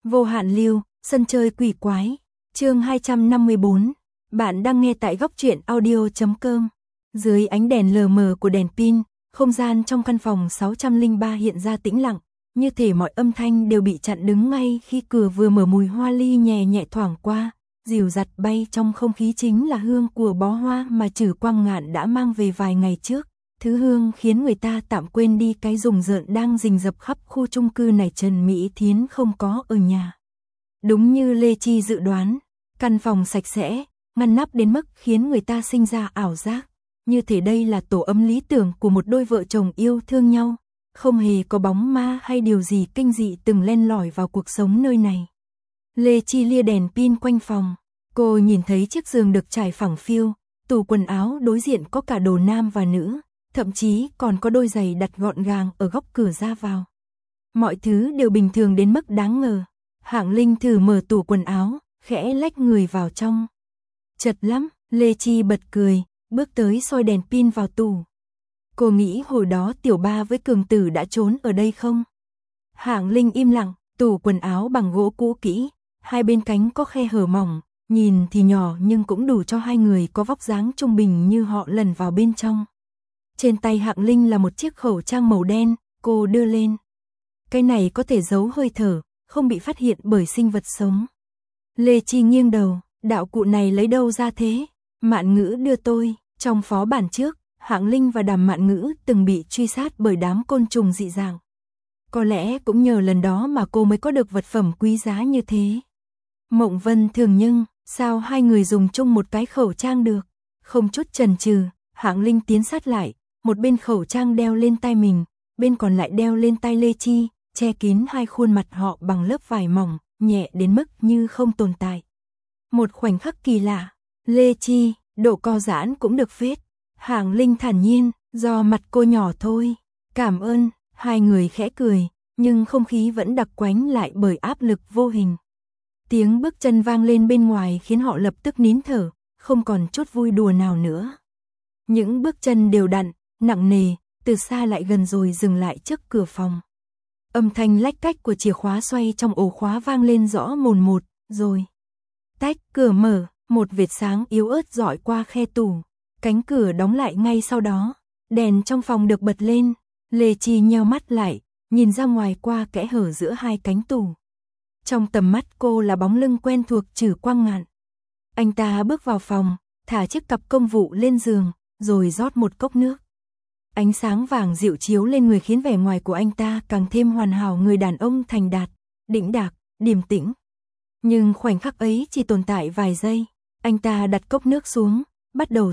Vô hạn lưu, sân chơi quỷ quái, chương 254, bạn đang nghe tại góc truyện audio.com. Dưới ánh đèn lờ mờ của đèn pin, không gian trong căn phòng 603 hiện ra tĩnh lặng, như thể mọi âm thanh đều bị chặn đứng ngay khi cửa vừa mở, mùi hoa ly nhẹ nhẹ thoảng qua, dịu dặt bay trong không khí chính là hương của bó hoa mà Trử Quang Ngạn đã mang về vài ngày trước. Thứ hương khiến người ta tạm quên đi cái rùng rợn đang rình rập khắp khu chung cư này. Trần Mỹ Thiến không có ở nhà. Đúng như Lê Chi dự đoán, căn phòng sạch sẽ, ngăn nắp đến mức khiến người ta sinh ra ảo giác, như thể đây là tổ ấm lý tưởng của một đôi vợ chồng yêu thương nhau, không hề có bóng ma hay điều gì kinh dị từng len lỏi vào cuộc sống nơi này. Lê Chi lia đèn pin quanh phòng, cô nhìn thấy chiếc giường được trải phẳng phiu, tủ quần áo đối diện có cả đồ nam và nữ, thậm chí còn có đôi giày đặt gọn gàng ở góc cửa ra vào. Mọi thứ đều bình thường đến mức đáng ngờ. Hạng Linh thử mở tủ quần áo, khẽ lách người vào trong. Chật lắm, Lê Chi bật cười, bước tới soi đèn pin vào tủ. Cô nghĩ hồi đó Tiểu Ba với Cường Tử đã trốn ở đây không? Hạng Linh im lặng, tủ quần áo bằng gỗ cũ kỹ, hai bên cánh có khe hở mỏng, nhìn thì nhỏ nhưng cũng đủ cho hai người có vóc dáng trung bình như họ lần vào bên trong. Trên tay Hạng Linh là một chiếc khẩu trang màu đen, cô đưa lên. Cái này có thể giấu hơi thở, không bị phát hiện bởi sinh vật sống. Lê Chi nghiêng đầu, đạo cụ này lấy đâu ra thế? Mạn Ngữ đưa tôi. Trong phó bản trước, Hạng Linh và Đàm Mạn Ngữ từng bị truy sát bởi đám côn trùng dị dạng. Có lẽ cũng nhờ lần đó mà cô mới có được vật phẩm quý giá như thế. Mộng Vân thường nhưng, sao hai người dùng chung một cái khẩu trang được? Không chút chần chừ, Hạng Linh tiến sát lại, một bên khẩu trang đeo lên tay mình, bên còn lại đeo lên tay Lê Chi, che kín hai khuôn mặt họ bằng lớp vải mỏng, nhẹ đến mức như không tồn tại. Một khoảnh khắc kỳ lạ, Lê Chi, độ co giãn cũng được phết. Hạng Linh thản nhiên, do mặt cô nhỏ thôi. Cảm ơn, hai người khẽ cười, nhưng không khí vẫn đặc quánh lại bởi áp lực vô hình. Tiếng bước chân vang lên bên ngoài khiến họ lập tức nín thở, không còn chút vui đùa nào nữa. Những bước chân đều đặn, nặng nề, từ xa lại gần rồi dừng lại trước cửa phòng. Âm thanh lách cách của chìa khóa xoay trong ổ khóa vang lên rõ mồn một, rồi tách, cửa mở, một vệt sáng yếu ớt rọi qua khe tủ. Cánh cửa đóng lại ngay sau đó, đèn trong phòng được bật lên. Lê Chi nheo mắt lại, nhìn ra ngoài qua kẽ hở giữa hai cánh tủ. Trong tầm mắt cô là bóng lưng quen thuộc Trử Quang Ngạn. Anh ta bước vào phòng, thả chiếc cặp công vụ lên giường, rồi rót một cốc nước. Ánh sáng vàng dịu chiếu lên người khiến vẻ ngoài của anh ta càng thêm hoàn hảo, người đàn ông thành đạt, đĩnh đạc, điềm tĩnh. Nhưng khoảnh khắc ấy chỉ tồn tại vài giây, anh ta đặt cốc nước xuống, bắt đầu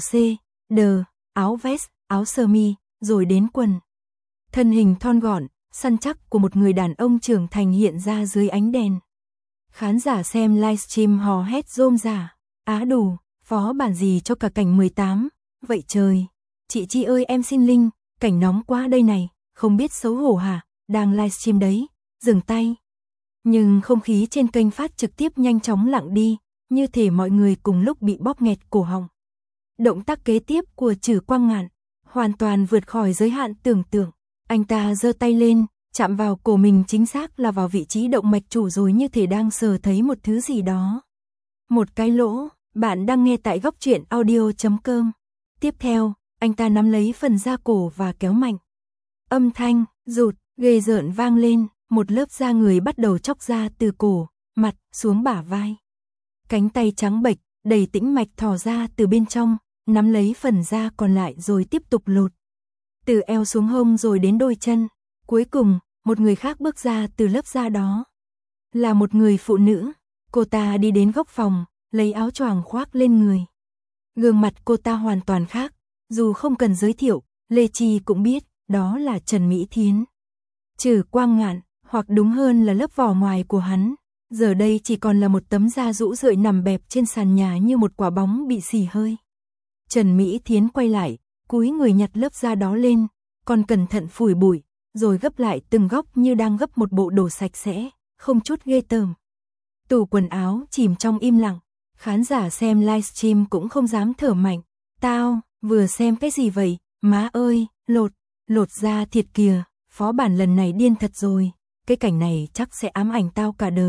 đờ, áo vest, áo sơ mi, rồi đến quần. Thân hình thon gọn, săn chắc của một người đàn ông trưởng thành hiện ra dưới ánh đèn. Khán giả xem livestream hò hét rôm rả, á đủ, phó bản gì cho cả cảnh 18, vậy trời. Chị Chi ơi em xin link, cảnh nóng quá đây này, không biết xấu hổ hả, đang livestream đấy, dừng tay. Nhưng không khí trên kênh phát trực tiếp nhanh chóng lặng đi, như thể mọi người cùng lúc bị bóp nghẹt cổ họng. Động tác kế tiếp của Trử Quang Ngạn hoàn toàn vượt khỏi giới hạn tưởng tượng. Anh ta giơ tay lên, chạm vào cổ mình, chính xác là vào vị trí động mạch chủ, rồi như thể đang sờ thấy một thứ gì đó. Một cái lỗ, bạn đang nghe tại góc truyện audio.com. Tiếp theo, anh ta nắm lấy phần da cổ và kéo mạnh. Âm thanh rụt, ghê rợn vang lên, một lớp da người bắt đầu chóc ra từ cổ, mặt, xuống bả vai. Cánh tay trắng bệch, đầy tĩnh mạch thò ra từ bên trong, nắm lấy phần da còn lại rồi tiếp tục lột. Từ eo xuống hông rồi đến đôi chân. Cuối cùng, một người khác bước ra từ lớp da đó. Là một người phụ nữ. Cô ta đi đến góc phòng, lấy áo choàng khoác lên người. Gương mặt cô ta hoàn toàn khác. Dù không cần giới thiệu, Lê Chi cũng biết, đó là Trần Mỹ Thiến. Trử Quang Ngạn, hoặc đúng hơn là lớp vỏ ngoài của hắn, giờ đây chỉ còn là một tấm da rũ rượi nằm bẹp trên sàn nhà như một quả bóng bị xì hơi. Trần Mỹ Thiến quay lại, cúi người nhặt lớp da đó lên, còn cẩn thận phủi bụi, rồi gấp lại từng góc như đang gấp một bộ đồ sạch sẽ, không chút ghê tởm. Tủ quần áo chìm trong im lặng, khán giả xem livestream cũng không dám thở mạnh. Tao vừa xem cái gì vậy, má ơi, lột da thiệt kìa, phó bản lần này điên thật rồi, cái cảnh này chắc sẽ ám ảnh tao cả đời,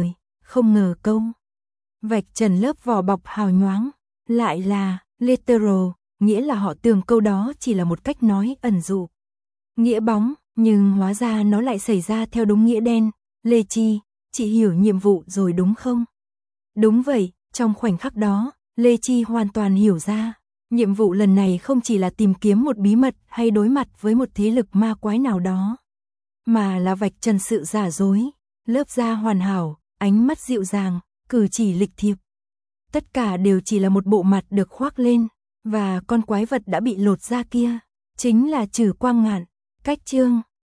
không ngờ câu vạch trần lớp vỏ bọc hào nhoáng, lại là literal, nghĩa là họ tưởng câu đó chỉ là một cách nói ẩn dụ nghĩa bóng, nhưng hóa ra nó lại xảy ra theo đúng nghĩa đen. Lê Chi, chị hiểu nhiệm vụ rồi đúng không? Đúng vậy, trong khoảnh khắc đó, Lê Chi hoàn toàn hiểu ra. Nhiệm vụ lần này không chỉ là tìm kiếm một bí mật hay đối mặt với một thế lực ma quái nào đó, mà là vạch trần sự giả dối, lớp da hoàn hảo, ánh mắt dịu dàng, cử chỉ lịch thiệp. Tất cả đều chỉ là một bộ mặt được khoác lên, và con quái vật đã bị lột da kia, chính là Trử Quang Ngạn. Cách chương